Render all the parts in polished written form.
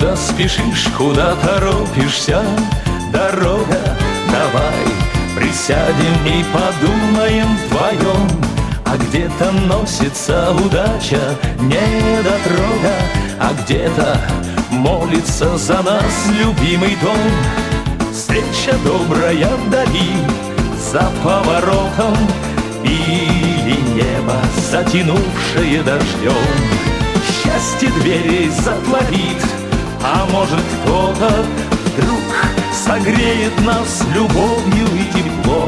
Куда спешишь, куда торопишься, дорога, давай присядем и подумаем вдвоем. А где-то носится удача, недотрога, а где-то молится за нас любимый дом. Встреча добрая вдали, за поворотом, или небо, затянувшее дождем. Счастье дверей затворит, а может кто-то вдруг согреет нас любовью и теплом.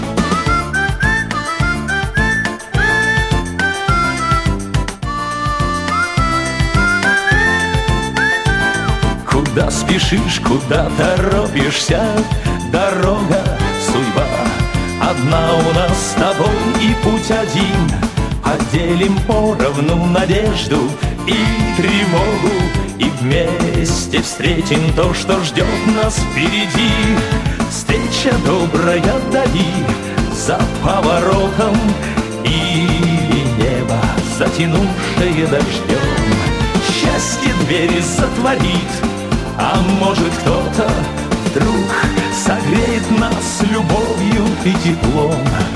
Куда спешишь, куда торопишься, дорога, судьба одна у нас с тобой и путь один. Поделим поровну надежду и тревогу, и вместе встретим то, что ждет нас впереди. Встреча добрая вдали, за поворотом, или небо, затянувшее дождем. Счастье двери затворит, а может кто-то вдруг согреет нас любовью и теплом.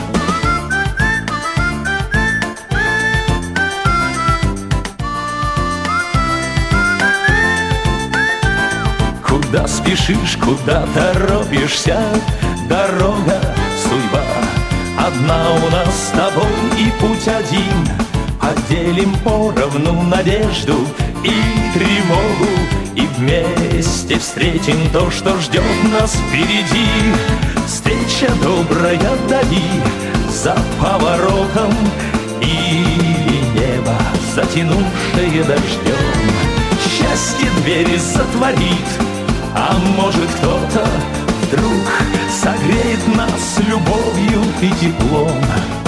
Куда спешишь, куда торопишься, дорога, судьба одна у нас с тобой и путь один. Поделим поровну надежду и тревогу, и вместе встретим то, что ждет нас впереди. Встреча добрая вдали, за поворотом, или небо, затянувшее дождем. Счастье двери затворит, а может кто-то вдруг согреет нас любовью и теплом.